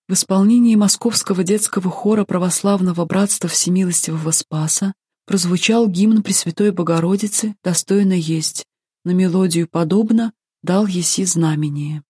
В исполнении Московского детского хора Православного братства Всемилостивого Спаса прозвучал гимн Пресвятой Богородицы «Достойно есть», на мелодию подобно «Дал еси знамение».